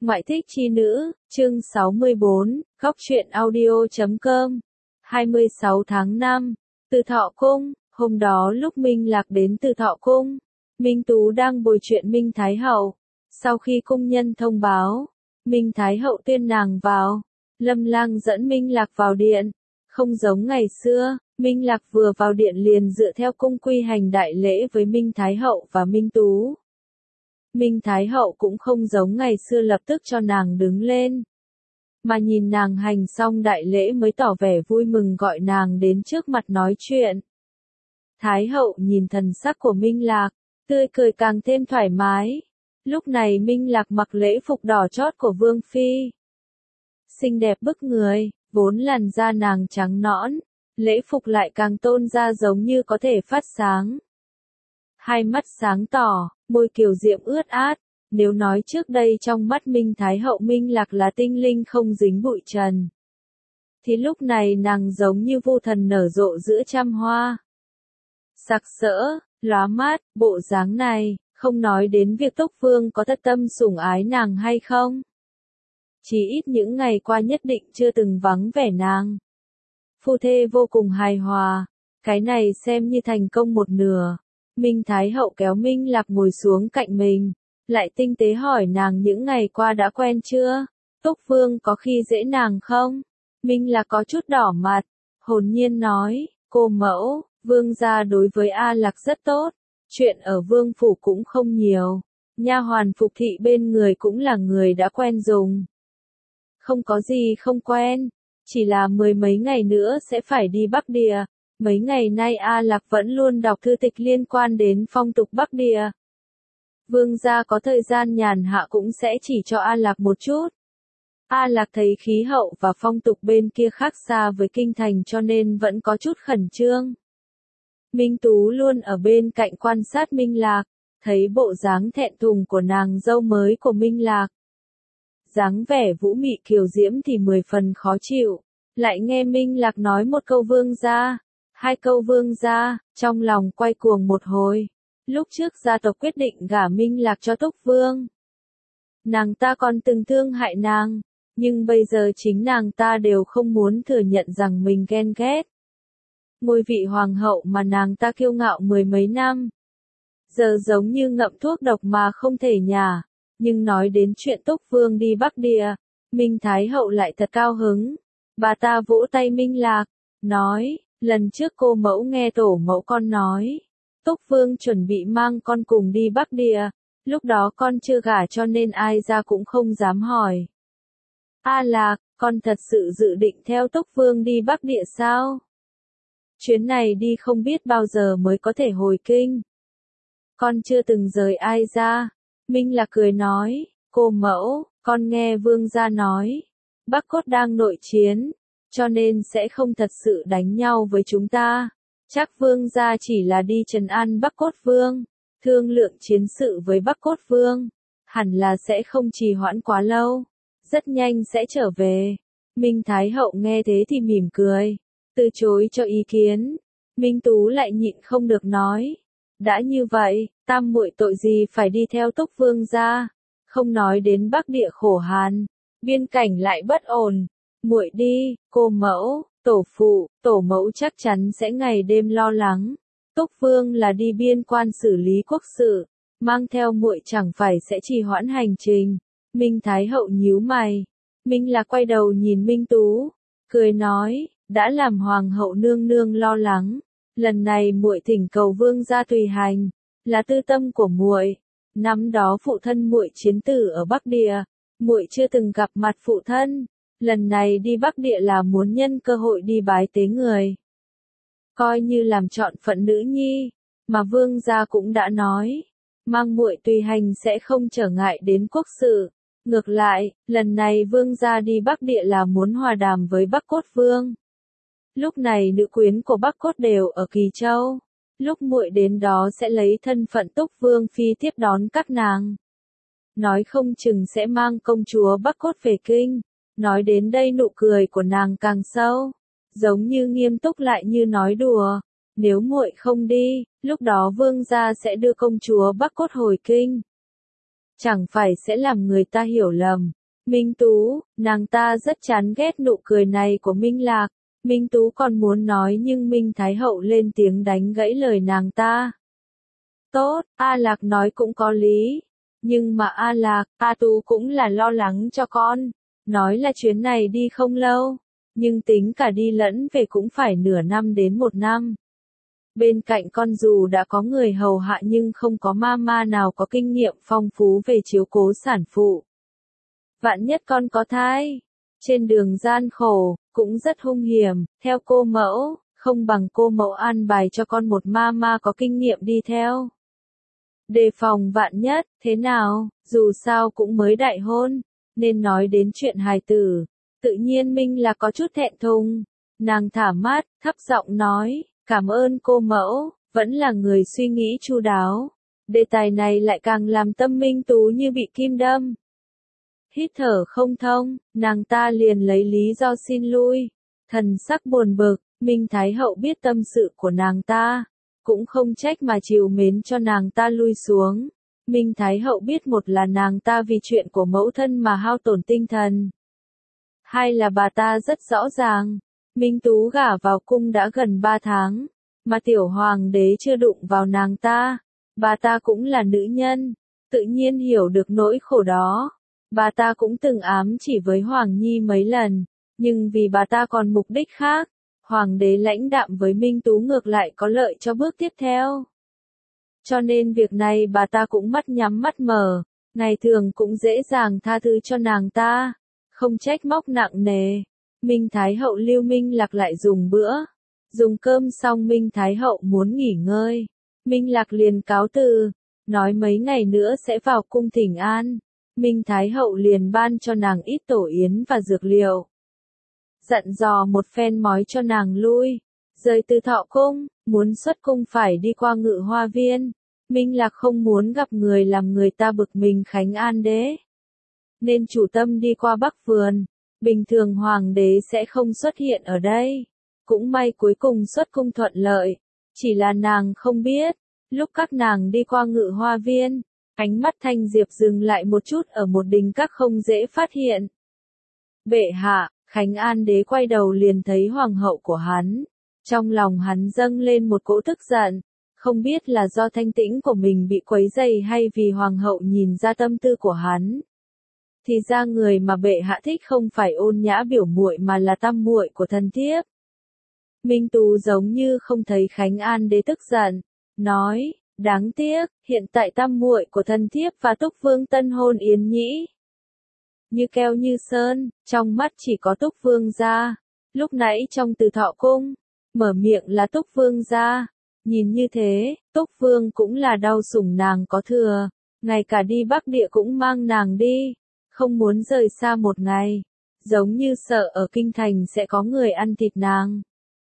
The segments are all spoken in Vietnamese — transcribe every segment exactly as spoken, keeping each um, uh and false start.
Ngoại thích chi nữ, chương sáu mươi bốn, góc truyện audio chấm com. hai mươi sáu tháng năm, Từ Thọ Cung, hôm đó lúc Minh Lạc đến Từ Thọ Cung, Minh Tú đang bồi chuyện Minh Thái Hậu. Sau khi cung nhân thông báo, Minh Thái Hậu tuyên nàng vào, Lâm Lang dẫn Minh Lạc vào điện. Không giống ngày xưa, Minh Lạc vừa vào điện liền dựa theo cung quy hành đại lễ với Minh Thái Hậu và Minh Tú. Minh Thái Hậu cũng không giống ngày xưa lập tức cho nàng đứng lên, mà nhìn nàng hành xong đại lễ mới tỏ vẻ vui mừng gọi nàng đến trước mặt nói chuyện. Thái Hậu nhìn thần sắc của Minh Lạc, tươi cười càng thêm thoải mái. Lúc này Minh Lạc mặc lễ phục đỏ chót của Vương Phi. Xinh đẹp bức người, vốn làn da nàng trắng nõn, lễ phục lại càng tôn ra giống như có thể phát sáng. Hai mắt sáng tỏ, môi kiều diễm ướt át, nếu nói trước đây trong mắt Minh Thái Hậu Minh Lạc là tinh linh không dính bụi trần, thì lúc này nàng giống như vô thần nở rộ giữa trăm hoa. Sặc sỡ, lóa mát, bộ dáng này, không nói đến việc Túc Vương có thật tâm sủng ái nàng hay không. Chỉ ít những ngày qua nhất định chưa từng vắng vẻ nàng. Phu thê vô cùng hài hòa, cái này xem như thành công một nửa. Minh Thái Hậu kéo Minh Lạc ngồi xuống cạnh mình, lại tinh tế hỏi nàng những ngày qua đã quen chưa? Túc Vương có khi dễ nàng không? Minh Lạc có chút đỏ mặt, hồn nhiên nói, cô mẫu, Vương gia đối với A Lạc rất tốt, chuyện ở Vương phủ cũng không nhiều, nha hoàn phục thị bên người cũng là người đã quen dùng. Không có gì không quen, chỉ là mười mấy ngày nữa sẽ phải đi Bắc Địa. Mấy ngày nay A Lạc vẫn luôn đọc thư tịch liên quan đến phong tục Bắc Địa. Vương gia có thời gian nhàn hạ cũng sẽ chỉ cho A Lạc một chút. A Lạc thấy khí hậu và phong tục bên kia khác xa với kinh thành cho nên vẫn có chút khẩn trương. Minh Tú luôn ở bên cạnh quan sát Minh Lạc, thấy bộ dáng thẹn thùng của nàng dâu mới của Minh Lạc. Dáng vẻ vũ mị kiều diễm thì mười phần khó chịu, lại nghe Minh Lạc nói một câu vương gia. Hai câu vương gia, trong lòng quay cuồng một hồi. Lúc trước gia tộc quyết định gả Minh Lạc cho Túc Vương. Nàng ta còn từng thương hại nàng, nhưng bây giờ chính nàng ta đều không muốn thừa nhận rằng mình ghen ghét. Ngôi vị hoàng hậu mà nàng ta kiêu ngạo mười mấy năm, giờ giống như ngậm thuốc độc mà không thể nhả. Nhưng nói đến chuyện Túc Vương đi Bắc Địa, Minh Thái Hậu lại thật cao hứng. Bà ta vỗ tay Minh Lạc, nói, lần trước cô mẫu nghe tổ mẫu con nói, Túc Vương chuẩn bị mang con cùng đi Bắc Địa, lúc đó con chưa gả cho nên ai ra cũng không dám hỏi. A Lạc, con thật sự dự định theo Túc Vương đi Bắc Địa sao? Chuyến này đi không biết bao giờ mới có thể hồi kinh. Con chưa từng rời ai ra. Minh Lạc cười nói, cô mẫu, con nghe vương gia nói, Bắc Cốt đang nội chiến, cho nên sẽ không thật sự đánh nhau với chúng ta. Chắc vương gia chỉ là đi trấn an Bắc Cốt Vương, thương lượng chiến sự với Bắc Cốt Vương, hẳn là sẽ không trì hoãn quá lâu, rất nhanh sẽ trở về. Minh Thái Hậu nghe thế thì mỉm cười, từ chối cho ý kiến. Minh Tú lại nhịn không được nói, đã như vậy, tam muội tội gì phải đi theo Túc Vương gia? Không nói đến Bắc Địa khổ hàn, biên cảnh lại bất ổn, muội đi, cô mẫu, tổ phụ, tổ mẫu chắc chắn sẽ ngày đêm lo lắng. Túc Vương là đi biên quan xử lý quốc sự, mang theo muội chẳng phải sẽ trì hoãn hành trình. Minh Thái Hậu nhíu mày, Minh Lạc quay đầu nhìn Minh Tú, cười nói, đã làm hoàng hậu nương nương lo lắng, lần này muội thỉnh cầu vương gia tùy hành, là tư tâm của muội. Năm đó phụ thân muội chiến tử ở Bắc Địa, muội chưa từng gặp mặt phụ thân, lần này đi Bắc Địa là muốn nhân cơ hội đi bái tế người, coi như làm trọn phận nữ nhi, mà vương gia cũng đã nói, mang muội tùy hành sẽ không trở ngại đến quốc sự. Ngược lại, lần này vương gia đi Bắc Địa là muốn hòa đàm với Bắc Cốt Vương. Lúc này nữ quyến của Bắc Cốt đều ở Kỳ Châu, lúc muội đến đó sẽ lấy thân phận Túc Vương phi tiếp đón các nàng. Nói không chừng sẽ mang công chúa Bắc Cốt về kinh. Nói đến đây nụ cười của nàng càng sâu, giống như nghiêm túc lại như nói đùa. Nếu muội không đi, lúc đó vương gia sẽ đưa công chúa Bắc Cốt hồi kinh. chẳng phải sẽ làm người ta hiểu lầm. Minh Tú, nàng ta rất chán ghét nụ cười này của Minh Lạc. Minh Tú còn muốn nói nhưng Minh Thái Hậu lên tiếng đánh gãy lời nàng ta. Tốt, A Lạc nói cũng có lý. Nhưng mà A Lạc, A Tú cũng là lo lắng cho con. Nói là chuyến này đi không lâu. Nhưng tính cả đi lẫn về cũng phải nửa năm đến một năm. Bên cạnh con dù đã có người hầu hạ nhưng không có mama nào có kinh nghiệm phong phú về chiếu cố sản phụ. Vạn nhất con có thai. Trên đường gian khổ, cũng rất hung hiểm, theo cô mẫu, không bằng cô mẫu an bài cho con một mama có kinh nghiệm đi theo. Đề phòng vạn nhất, thế nào, dù sao cũng mới đại hôn, nên nói đến chuyện hài tử, tự nhiên Minh là có chút thẹn thùng. Nàng thả mát, thấp giọng nói, cảm ơn cô mẫu, vẫn là người suy nghĩ chu đáo. Đề tài này lại càng làm tâm Minh Tú như bị kim đâm. Hít thở không thông, nàng ta liền lấy lý do xin lui. Thần sắc buồn bực, Minh Thái Hậu biết tâm sự của nàng ta, cũng không trách mà chiều mến cho nàng ta lui xuống. Minh Thái Hậu biết một là nàng ta vì chuyện của mẫu thân mà hao tổn tinh thần. Hai là bà ta rất rõ ràng, Minh Tú gả vào cung đã gần ba tháng, mà tiểu hoàng đế chưa đụng vào nàng ta. Bà ta cũng là nữ nhân, tự nhiên hiểu được nỗi khổ đó. Bà ta cũng từng ám chỉ với Hoàng Nhi mấy lần, nhưng vì bà ta còn mục đích khác, Hoàng đế lãnh đạm với Minh Tú ngược lại có lợi cho bước tiếp theo. Cho nên việc này bà ta cũng mắt nhắm mắt mở, ngày thường cũng dễ dàng tha thứ cho nàng ta, không trách móc nặng nề. Minh Thái Hậu lưu Minh Lạc lại dùng bữa. Dùng cơm xong Minh Thái Hậu muốn nghỉ ngơi. Minh Lạc liền cáo từ, nói mấy ngày nữa sẽ vào cung thỉnh an. Minh Thái Hậu liền ban cho nàng ít tổ yến và dược liệu. Dặn dò một phen mói cho nàng lui. Rời từ Thọ Cung, muốn xuất cung phải đi qua Ngự Hoa Viên. Minh Lạc không muốn gặp người làm người ta bực mình Khánh An đế. Nên chủ tâm đi qua Bắc Vườn. Bình thường Hoàng đế sẽ không xuất hiện ở đây. Cũng may cuối cùng xuất cung thuận lợi. Chỉ là nàng không biết, lúc các nàng đi qua Ngự Hoa Viên, ánh mắt Thanh Diệp dừng lại một chút ở một đình các không dễ phát hiện. Bệ hạ, Khánh An đế quay đầu liền thấy hoàng hậu của hắn. Trong lòng hắn dâng lên một cỗ tức giận, không biết là do thanh tĩnh của mình bị quấy rầy hay vì hoàng hậu nhìn ra tâm tư của hắn. Thì ra người mà bệ hạ thích không phải Ôn Nhã biểu muội mà là tam muội của thần thiếp. Minh Tú giống như không thấy Khánh An đế tức giận, nói, đáng tiếc, hiện tại tam muội của thần thiếp và Túc Vương tân hôn yến nhĩ. Như keo như sơn, trong mắt chỉ có Túc Vương gia. Lúc nãy trong Từ Thọ Cung, mở miệng là Túc Vương gia. Nhìn như thế, Túc Vương cũng là đau sủng nàng có thừa, ngay cả đi Bắc Địa cũng mang nàng đi, không muốn rời xa một ngày, giống như sợ ở kinh thành sẽ có người ăn thịt nàng.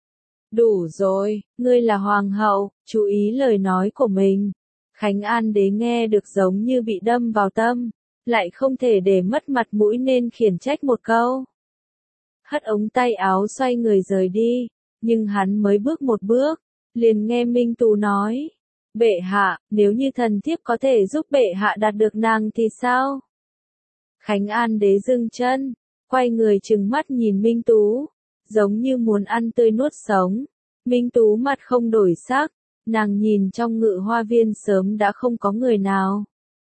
Đủ rồi, ngươi là hoàng hậu, chú ý lời nói của mình. Khánh An đế nghe được giống như bị đâm vào tâm, lại không thể để mất mặt mũi nên khiển trách một câu. Hất ống tay áo xoay người rời đi, nhưng hắn mới bước một bước, liền nghe Minh Tú nói, bệ hạ, nếu như thần thiếp có thể giúp bệ hạ đạt được nàng thì sao? Khánh An đế dừng chân, quay người trừng mắt nhìn Minh Tú, giống như muốn ăn tươi nuốt sống. Minh Tú mặt không đổi sắc, nàng nhìn trong Ngự Hoa Viên sớm đã không có người nào.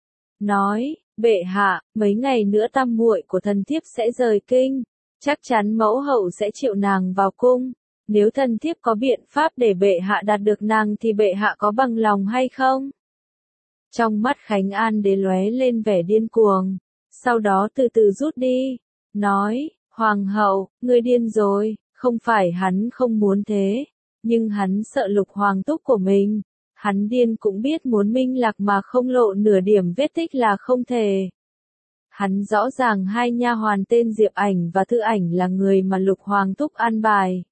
Nói, bệ hạ, mấy ngày nữa tam muội của thần thiếp sẽ rời kinh, chắc chắn mẫu hậu sẽ chịu nàng vào cung. Nếu thần thiếp có biện pháp để bệ hạ đạt được nàng thì bệ hạ có bằng lòng hay không? Trong mắt Khánh An đế lóe lên vẻ điên cuồng, sau đó từ từ rút đi, nói, hoàng hậu, ngươi điên rồi, không phải hắn không muốn thế, nhưng hắn sợ Lục Hoàng túc của mình, hắn điên cũng biết muốn Minh Lạc mà không lộ nửa điểm vết tích là không thể. Hắn rõ ràng hai nha hoàn tên Diệp Ảnh và Thư Ảnh là người mà Lục Hoàng túc an bài.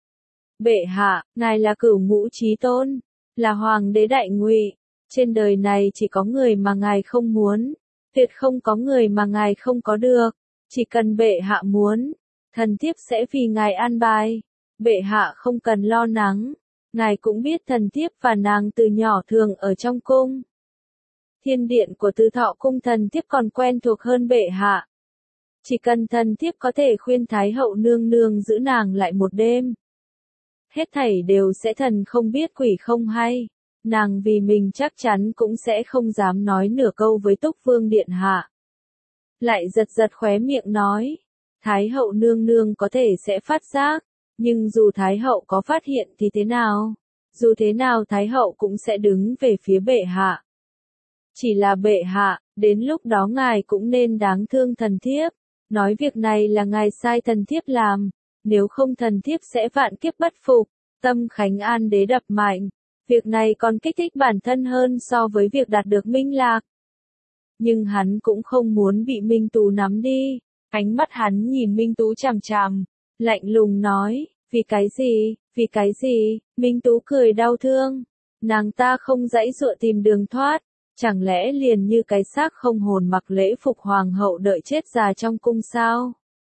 Bệ hạ, ngài là cửu ngũ chí tôn, là hoàng đế đại ngụy, trên đời này chỉ có người mà ngài không muốn, tuyệt không có người mà ngài không có được, chỉ cần bệ hạ muốn, thần thiếp sẽ vì ngài an bài, bệ hạ không cần lo lắng, ngài cũng biết thần thiếp và nàng từ nhỏ thường ở trong cung. Thiên điện của Tư Thọ cung thần thiếp còn quen thuộc hơn bệ hạ. Chỉ cần thần thiếp có thể khuyên Thái hậu nương nương giữ nàng lại một đêm. Hết thảy đều sẽ thần không biết quỷ không hay. Nàng vì mình chắc chắn cũng sẽ không dám nói nửa câu với Túc Vương điện hạ. Lại giật giật khóe miệng nói. Thái hậu nương nương có thể sẽ phát giác. Nhưng dù Thái hậu có phát hiện thì thế nào? Dù thế nào Thái hậu cũng sẽ đứng về phía bệ hạ. Chỉ là bệ hạ, đến lúc đó ngài cũng nên đáng thương thần thiếp. Nói việc này là ngài sai thần thiếp làm. Nếu không thần thiếp sẽ vạn kiếp bất phục. Tâm Khánh An đế đập mạnh. Việc này còn kích thích bản thân hơn so với việc đạt được minh lạc. Nhưng hắn cũng không muốn bị Minh Tú nắm đi. Ánh mắt hắn nhìn Minh Tú chằm chằm. Lạnh lùng nói, vì cái gì, vì cái gì, Minh Tú cười đau thương. Nàng ta không dãy dụa tìm đường thoát. Chẳng lẽ liền như cái xác không hồn mặc lễ phục hoàng hậu đợi chết già trong cung sao?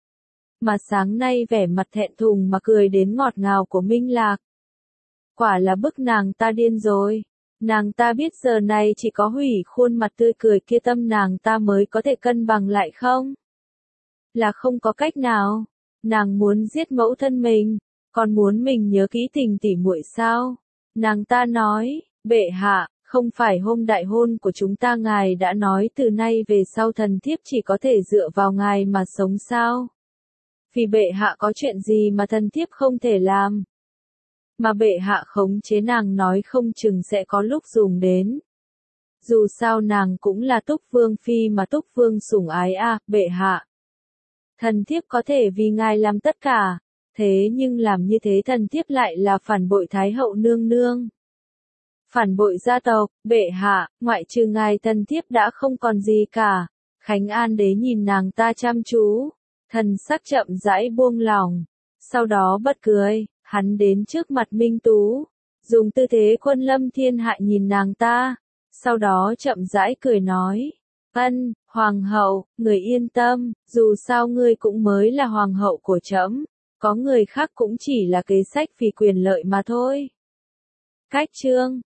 Mà sáng nay vẻ mặt thẹn thùng mà cười đến ngọt ngào của Minh Lạc. Quả là bức nàng ta điên rồi. Nàng ta biết giờ này chỉ có hủy khuôn mặt tươi cười kia tâm nàng ta mới có thể cân bằng lại không? Là không có cách nào. Nàng muốn giết mẫu thân mình, còn muốn mình nhớ kỹ tình tỉ muội sao? Nàng ta nói, bệ hạ, không phải hôm đại hôn của chúng ta ngài đã nói từ nay về sau thần thiếp chỉ có thể dựa vào ngài mà sống sao? Vì bệ hạ có chuyện gì mà thần thiếp không thể làm? Mà bệ hạ khống chế nàng nói không chừng sẽ có lúc dùng đến. Dù sao nàng cũng là Túc Vương phi mà Túc Vương sủng ái à, bệ hạ. Thần thiếp có thể vì ngài làm tất cả, thế nhưng làm như thế thần thiếp lại là phản bội Thái hậu nương nương. Phản bội gia tộc, bệ hạ, ngoại trừ ngài thần thiếp đã không còn gì cả. Khánh An đế nhìn nàng ta chăm chú, thần sắc chậm rãi buông lòng, sau đó bật cười, hắn đến trước mặt Minh Tú, dùng tư thế quân lâm thiên hạ nhìn nàng ta, sau đó chậm rãi cười nói, ân, hoàng hậu, người yên tâm, dù sao ngươi cũng mới là hoàng hậu của trẫm, có người khác cũng chỉ là kế sách vì quyền lợi mà thôi. Cách chương